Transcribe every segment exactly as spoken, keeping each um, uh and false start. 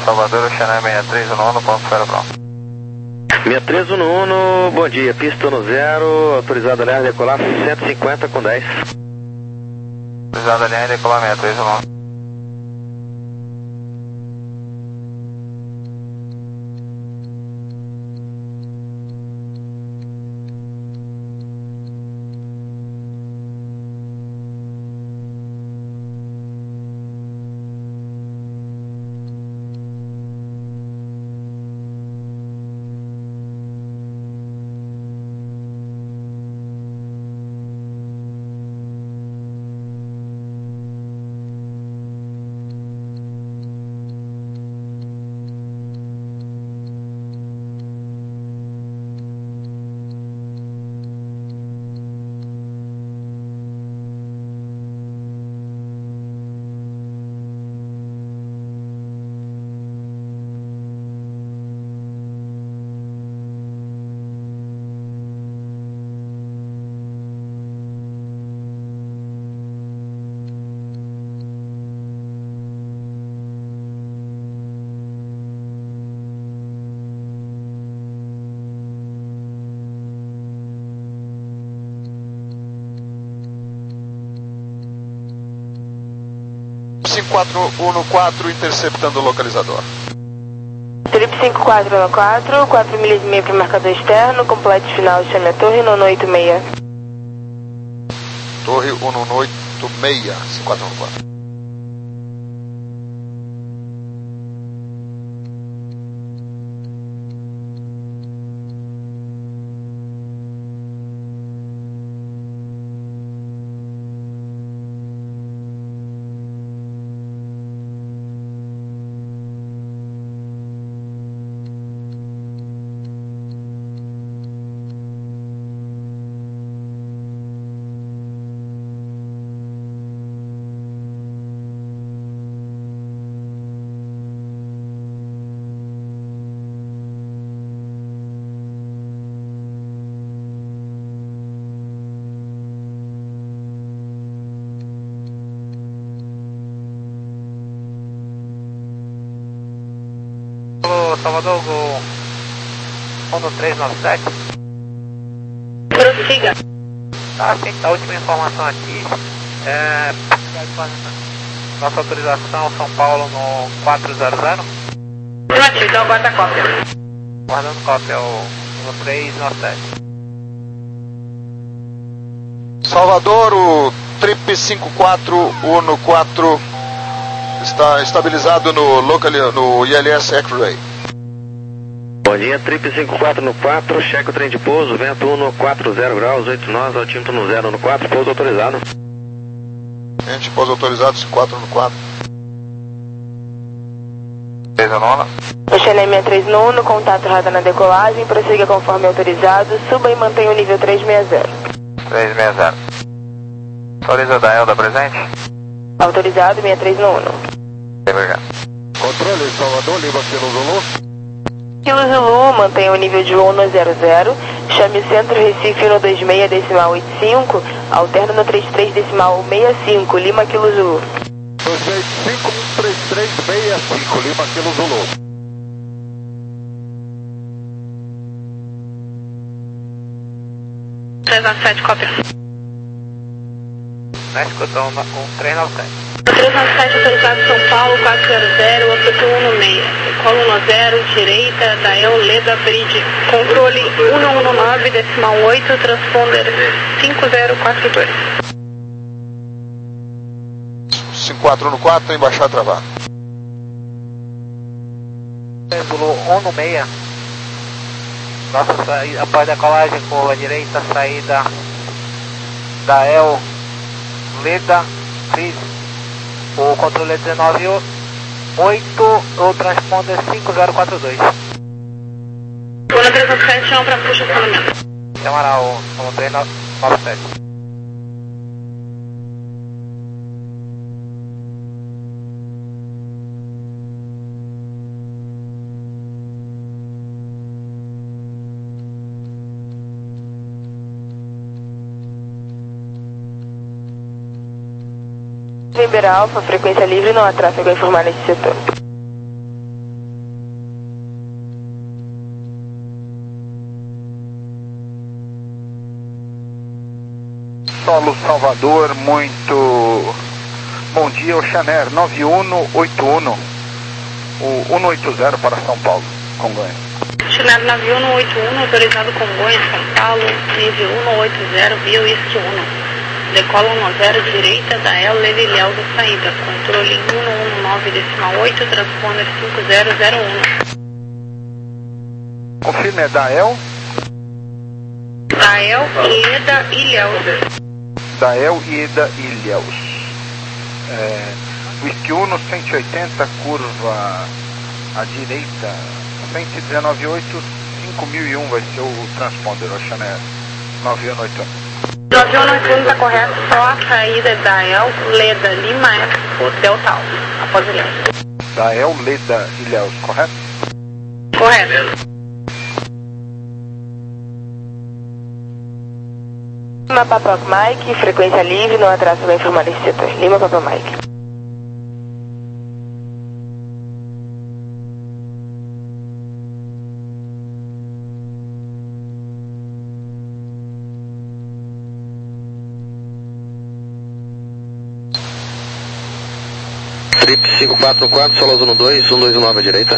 Salvador, Xanã seis três um um, ponto zero pronto. seis três um um, bom dia, pista no zero, autorizado a linha decolar cento e cinquenta com dez. Autorizado a linha decolar seis três um um. cinco quatro um quatro, interceptando o localizador. Trip cinco quatro um quatro, quatro milhas e meia para o marcador externo, completo final, chame a torre no oito seis. Torre um oito seis, cinco quatro um quatro. Salvador, Honda três nove sete. Prossiga. Tá, sim, a última informação aqui. É, nossa autorização São Paulo no quatro zero zero. Pronto, então guarda a cópia. Guardando cópia, o Honda três nove sete. Salvador, o Trip cinco quatro um quatro está estabilizado no, local, no I L S X-Ray. Bom dia, Trip cinco quatro um quatro, cheque o trem de pouso, vento um quatro zero graus, oito nós, altímetro no zero um quatro, pouso autorizado. Gente, pouso autorizado cinco quatro um quatro. três um um. Xanã seis três um um, contato radar na decolagem, prossiga conforme autorizado, suba e mantenha o nível três seis zero. três seis zero. Autoriza da Elda presente? Autorizado seis três um um. Obrigado. Controle, Salvador, Lima Kilo Zulu. Kilo Zulu, mantenha o nível de um no zero zero, chame o centro Recife no dois seis decimal oito cinco, alterna no trinta e três decimal sessenta e cinco, Lima Kilo Zulu. dois seis cinco um três três seis cinco, Lima Kilo Zulu. três nove sete, cópia. México, então, um três nove sete. três nove sete, autorizado São Paulo, quatro zero zero, amplitude um seis, coluna zero, direita, Dael, Leda, Bridge, controle um um nove, decimal oito, transponder cinco zero quatro dois. cinco quatro um quatro, embaixada travada. Zulu um seis. Nossa saída, após a colagem, curva direita, saída Dael, Leda, Bridge. O controle é dezenove oito, o transponder cinco zero quatro dois. Coluna três nove sete, chama para puxa fundamento. Chamará o três nove sete. Weber Alfa, frequência livre, não há tráfego a informar nesse setor. Solo Salvador, muito bom dia, Oceanair nove um oito um, o cento e oitenta para São Paulo, Congonhas. Oceanair nove um oito um, autorizado Congonhas, São Paulo, nível cento e oitenta, via West um. Decola um zero direita da El Levilhel da saída, controle cento e dezenove decimal oito, transponder cinco zero zero um. Confirme, é da El? Da El, Leda e Ilhéus. Da El, Ida e Ilhéus. É, Whisky um, cento e oitenta, curva à direita, cento e dezenove oito, cinco mil e um vai ser o transponder, Oceanair nove um oito um. nove um oito um está correto, só a saída da El, Leda, Lima, Hotel Tal, após Ilhéus. Da El, Leda e Ilhéus, correto? Correto. Lima Papa Mike, frequência livre, não atraso vai informar esse setor. Lima Papa Mike. Trip cinco quatro quatro, Solos um dois, um dois nove à direita.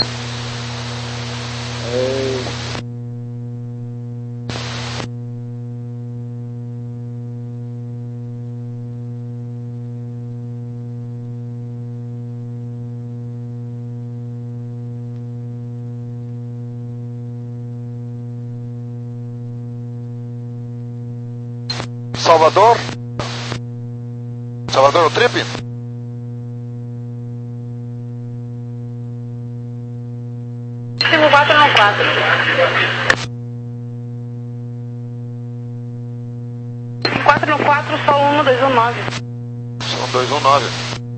Salvador? Salvador, o trip? cinco quatro não quatro. cinco quatro no quatro, só um dois um nove. São dois um nove.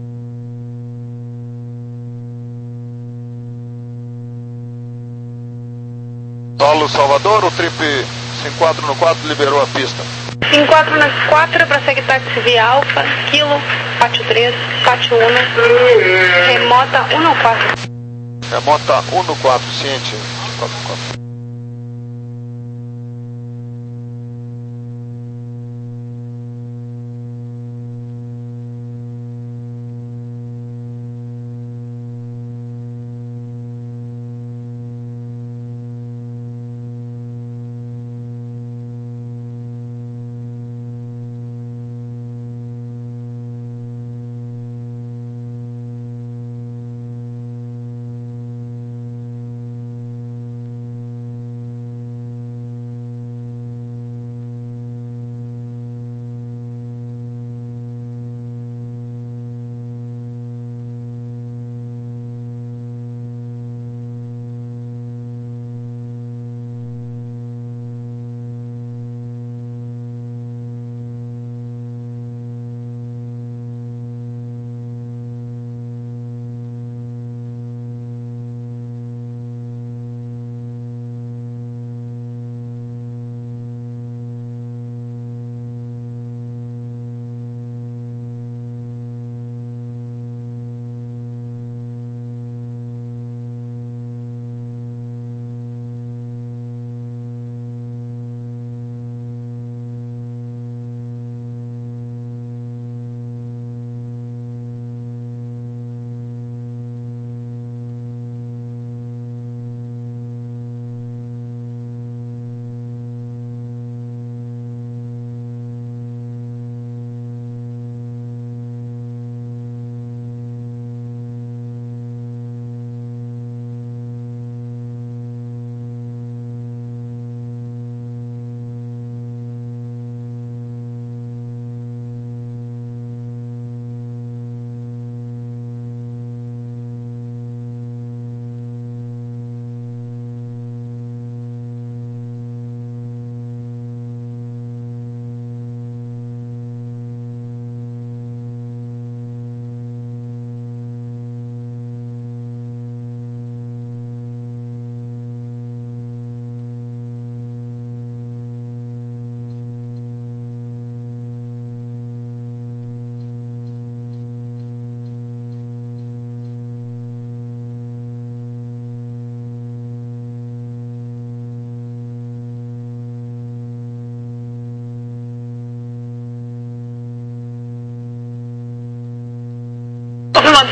Solo Salvador, o trip cinco quatro no quatro liberou a pista. cinco quatro no quatro para seguir táxi via Alfa, Kilo, Pátio três, Pátio um, remota um no quatro. Remota um no quatro, ciente. quatro quatro.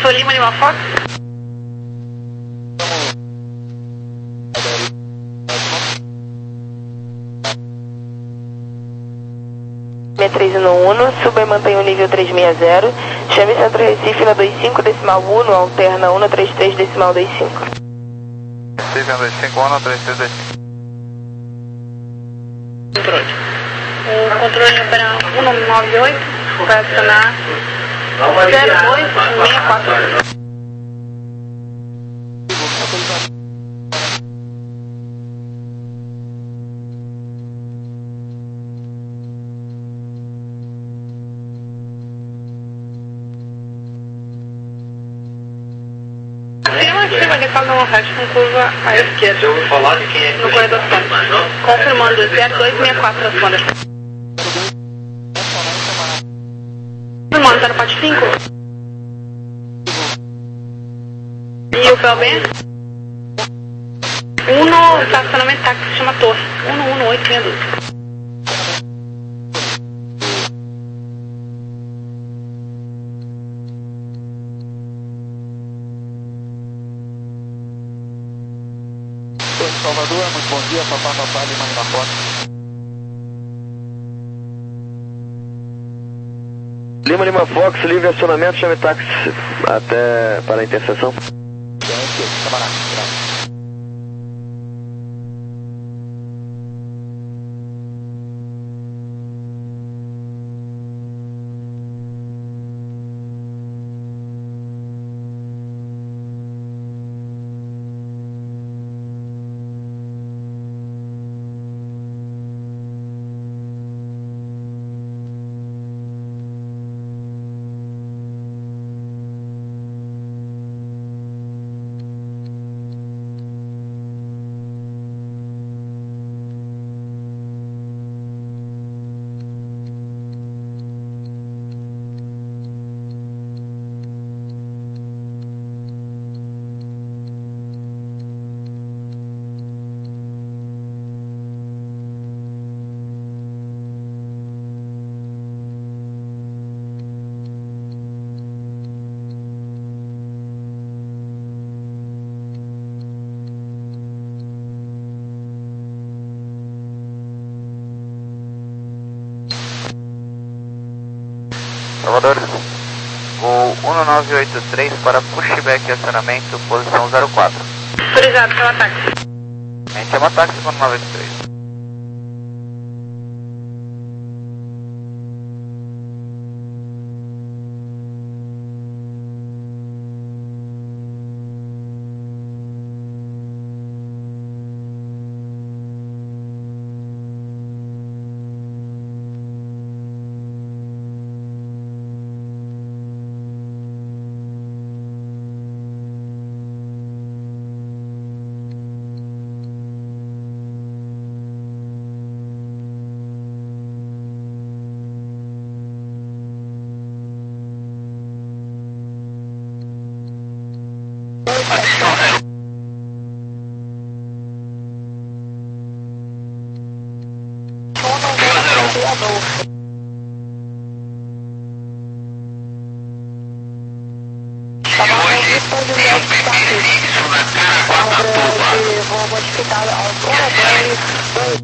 Sou Lima Lima Fox. seis três um um, suba e mantenha o nível trezentos e sessenta. Chame Centro Recife na vinte e cinco decimal um, alterna um trinta e três decimal vinte e cinco. Recife na vinte e cinco, um trinta e três vinte e cinco. Controle. O controle opera um nove oito, vai acionar zero dois seis quatro. Afirmativa, decalma uma reta com curva à esquerda. Eu vou falar de quem é que no corredor centro. Confirmando zero dois seis quatro, transponder. Confirmando zero quatro cinco. E o P O B? um no estacionamento táxi se chama Torre. um no um no oito seis dois. Salvador, muito bom dia, Papá Papá Lima Lima Fox. Lima Lima Fox, livre acionamento, chame táxi até para a interseção. Camarada, Salvador, o um nove oito três para pushback e acionamento, posição zero quatro. Autorizado, chama táxi. A gente chama táxi para um nove oito três. Vou modificar ao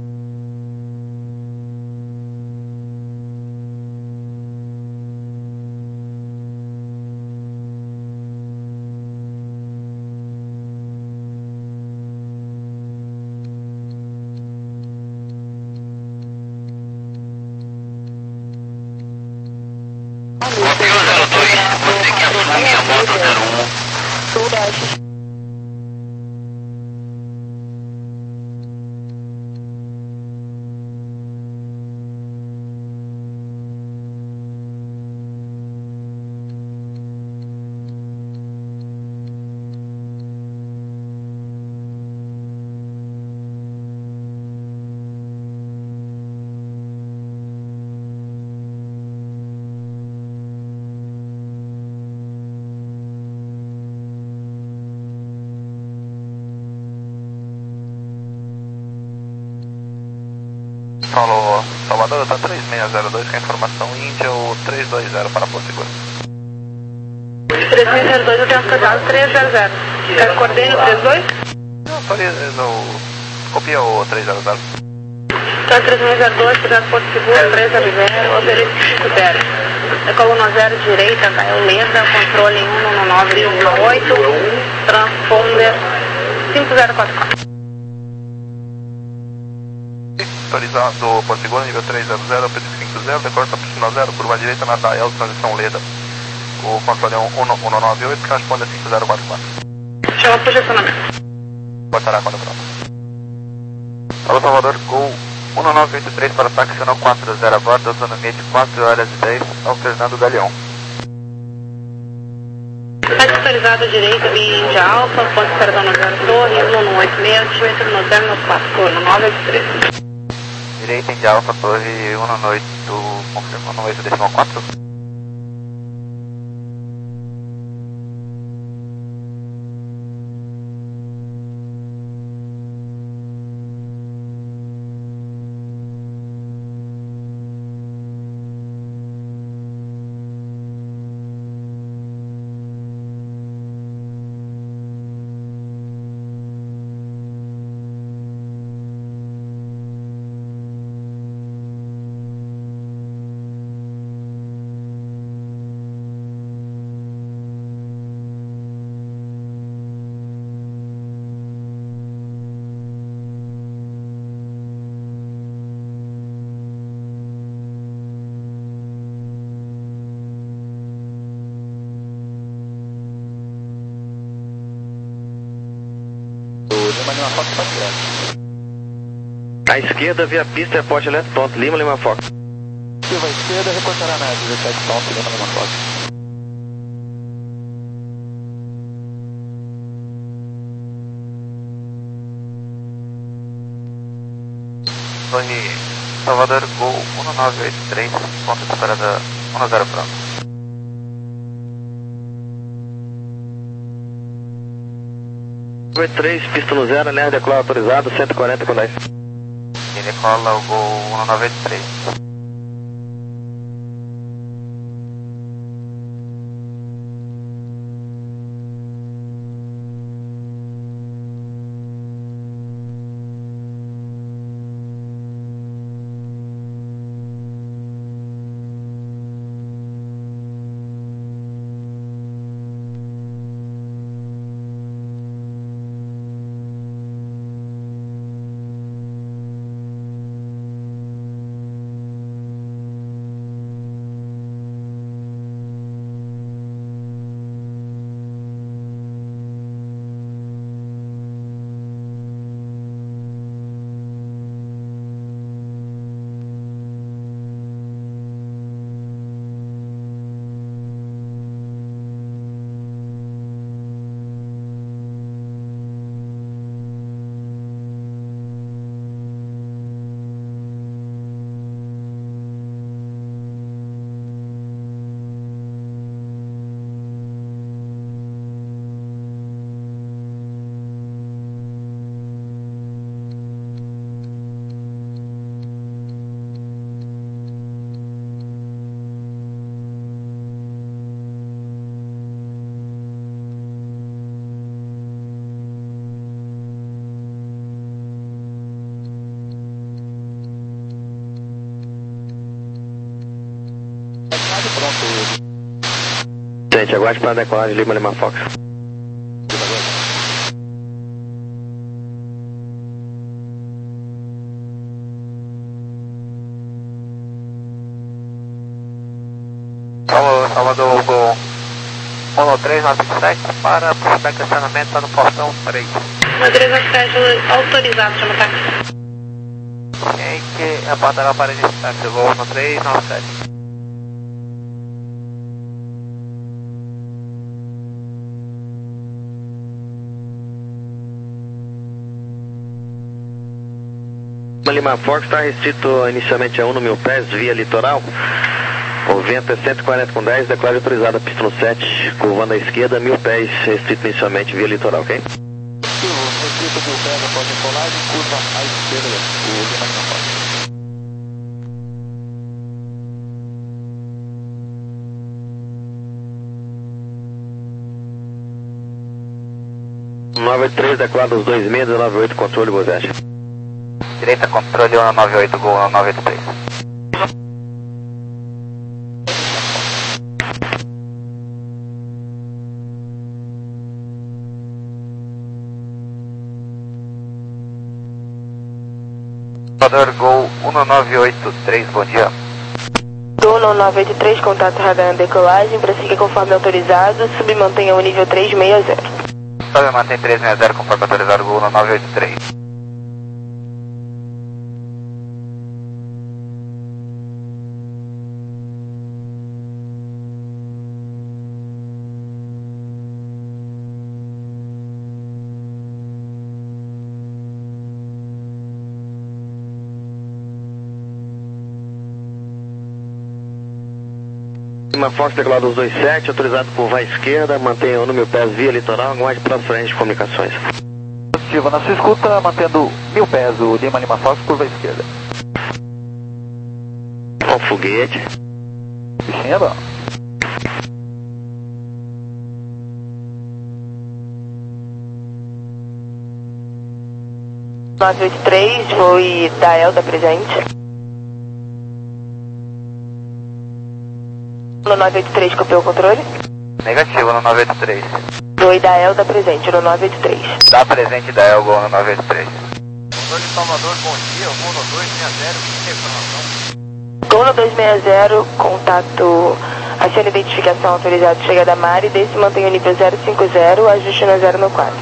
zero dois, você que assume a moto zero um. Sudeste. Paulo, Salvador, está três seis zero dois com a informação Índia, o três dois zero para Porto Seguro. três mil e dois eu tenho autorizado três zero zero. Quer coordene o trinta e dois? Não, autoriza, no, copia o três zero zero. Então três mil e dois, cuidado Porto Seguro, três zero zero, obelisco cinco zero. Decola um zero direita, Dael Leda, controle um um nove um oito, transponder cinco zero quatro quatro. Autorizado Porto Seguro, nível três zero zero, obelisco cinco zero, decola para zero, curva direita na Dael, transição Leda. O controle é um um nove oito, transponder cinco zero quatro quatro. Chama para posicionamento. Botará quando pronto. Alô Salvador, Gol um nove oito três para ataque, canal quatro zero a bordo, autonomia de quatro horas e dez, ao Fernando Galeão. Site autorizado direita, via Índia Alfa, ponte perdão no zero torre, um um oito seis, altímetro no zero no quatro, turno nove oito três. Direita Índia Alfa, torre um oito, confirmando oito decimal quatro. À esquerda, via pista, é Porte Eletro, ponto, Lima, Lima Fox. Curva à esquerda, reportará na dezessete ponto, Lima, Lima Fox. Torre Salvador, Gol um nove oito três, ponto de parada um zero pronto. oito três, pista no zero, linha decolar autorizado, cento e quarenta com dez. E decola o Gol um nove oito três. Gente, aguarde para a decolagem Lima, Lima Fox. Alô Salvador, Gol um três nove sete para estacionamento, está no portão três. um três nove sete autorizado, chama táxi. Gente, apontará para distância, Gol um três nove sete. Lima Fox está restrito inicialmente a um no mil pés, via litoral. O vento é cento e quarenta com dez, declara autorizada, pista no sete, curvando à esquerda, mil pés, restrito inicialmente via litoral, ok? Restrito mil pés após a decolagem, curva à esquerda, o Lima, Lima Fox. nove oito três, declara os dois seis um nove oito, controle, boa viagem. Direita, controle um nove oito, Gol um nove oito três. Salvador, Gol um nove oito três, bom dia. Gol um nove oito três, contato radar na decolagem, prossiga conforme autorizado, submantenha o nível três seis zero. Submantém três seis zero conforme autorizado, Gol um nove oito três. Lima Fox, decolado dos dois sete, autorizado por vá esquerda, mantenha o número pés via litoral, aguarde para as frentes de comunicações. Positivo, na sua escuta, mantendo mil pés, o Lima Lima Fox, curva esquerda. Com foguete. Bichinho é bom. nove oito três, voo e da Elda presente. No nove oito três, copiou o controle? Negativo, no nove oito três. Voo e da Elda presente, no nove oito três. Dá presente da El, Gol no nove oito três. Controle de Salvador, bom dia, voo no dois seis zero, informação. Gol no dois seis zero, contato, acione identificação autorizado, chega da Mari, desse mantém o nível zero cinco zero, ajuste no zero no quatro.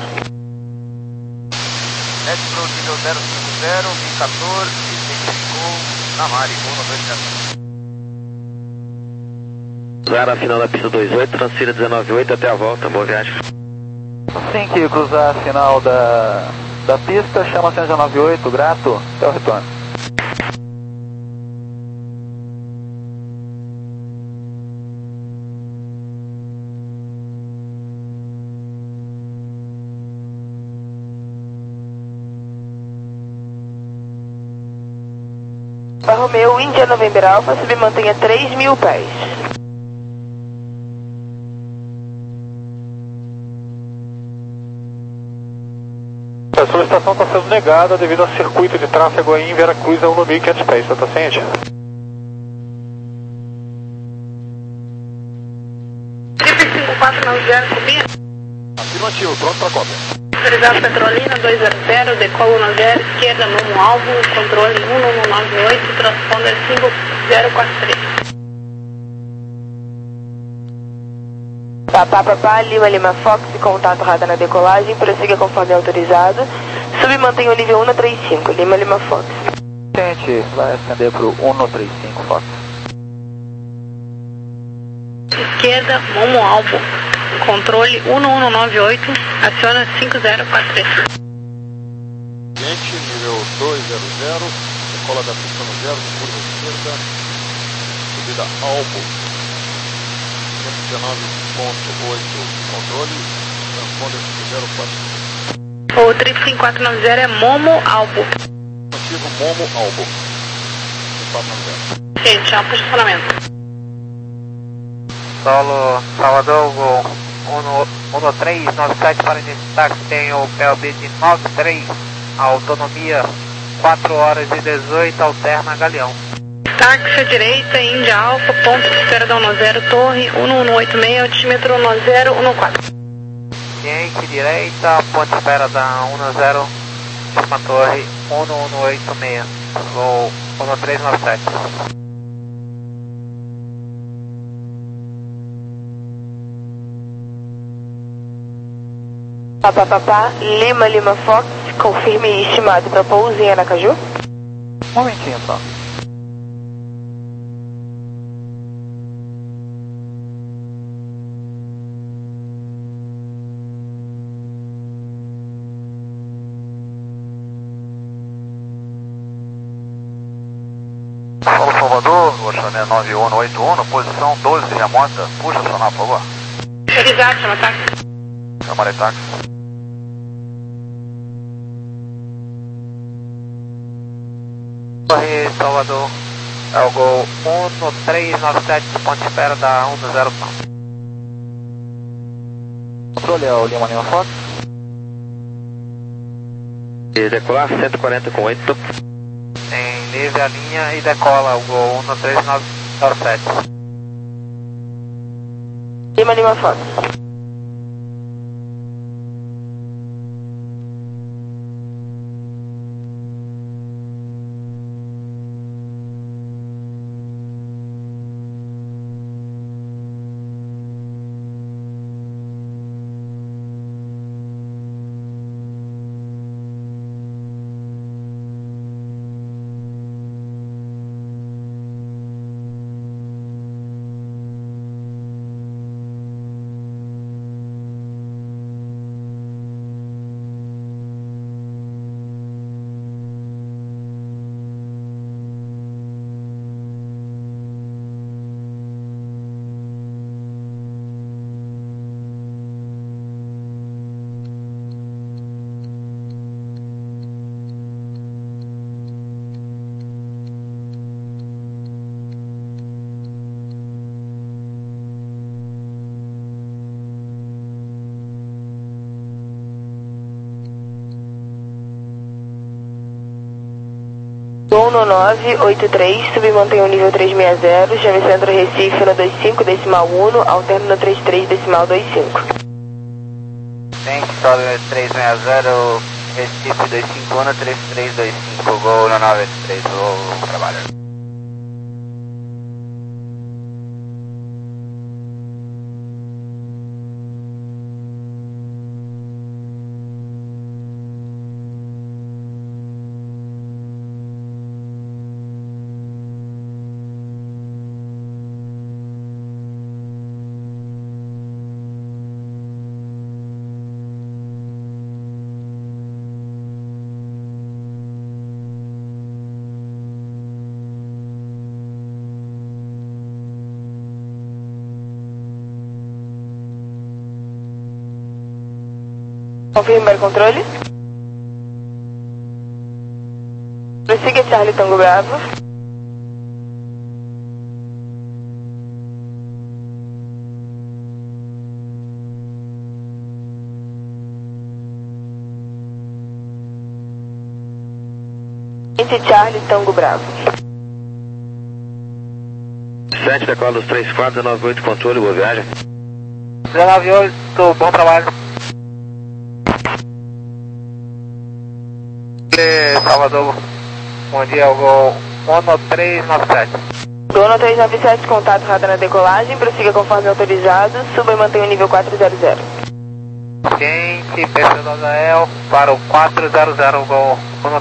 Desce para o nível zero cinco zero, mil e quatorze, identificou na Mari, voo no dois seis zero. Zara, final da pista dois oito, transfira dezenove oito até a volta, boa viagem. Assim que cruzar a final da, da pista, chama cento e nove oito, grato, até o retorno. Romeu, Índia November Alpha, submantenha três mil pés. A solicitação está sendo negada devido ao circuito de tráfego aí em Veracruz a um mil e quinhentos pés, você está ciente? Triple cinco quatro nove zero, copia. Afirmativo, pronto para cópia. Autorizado Petrolina dois zero zero, decolo na zero, esquerda, nomo alvo, controle um um nove oito, transponder cinco zero quatro três. Papá, papá, Lima, Lima Fox, contato radar na decolagem, prossiga conforme autorizado, submantenha o nível um no três cinco, Lima, Lima Fox. Gente, vai ascender para o um três cinco, Fox. Esquerda, nomo alvo, controle um um nove oito, aciona cinco zero quatro três. Gente, nível dois zero zero, decola da pista no zero, curva esquerda, subida Albo, cento e dezenove ponto oito, controle, transponder cinco zero quatro. O três cinco quatro nove zero é Momo Albo. Motivo Momo Albo, cinco quatro nove zero. Gente, é um posicionamento. Solo Salvador, Gol um três nove sete para início de táxi, tem o P L B de nove três, autonomia quatro horas e dezoito, alterna Galeão. Táxi à direita, Índia Alfa, ponto de espera da um zero, torre um um oito seis, altímetro um zero um quatro. Cliente direita, ponte de espera da um zero, última torre um um oito seis, Gol um três nove sete. Papá, papá, Lima, Lima Fox, confirme estimado para pouso em Aracaju. Um momentinho só. Solo Salvador, Oxané nove um oito um, posição doze, remota, puxa acionar, por favor. Autorizado, chama táxi. Chamarei táxi. Torre Salvador, é o Gol um três nove sete, ponte de espera da um zero. Controle é o Lima Lima Fox. E decolar cento e quarenta com oito. Enleve a linha e decola o Gol um três nove sete. Lima Lima Fox. um nove oito três, submantém o nível trezentos e sessenta, chame Centro Recife no dois cinco decimal um, alterno no trinta e três decimal vinte e cinco. Tem que sobe trezentos e sessenta, Recife dois cinco um, trinta e três vinte e cinco, Gol um nove oito três, vou trabalhar. Confirmar controle. Prossiga Charlie Tango Bravo. Vinte Charlie Tango Bravo. sete, decola dos três quatro, dezenove oito, controle, boa viagem. dezenove oito, bom trabalho. Salvador, bom dia, o Gol um três nove sete. Gol um três nove sete, contato radar na decolagem, prossiga conforme autorizado, suba e mantenha o nível quatrocentos. Quente, P C do Azael para o quatrocentos, Gol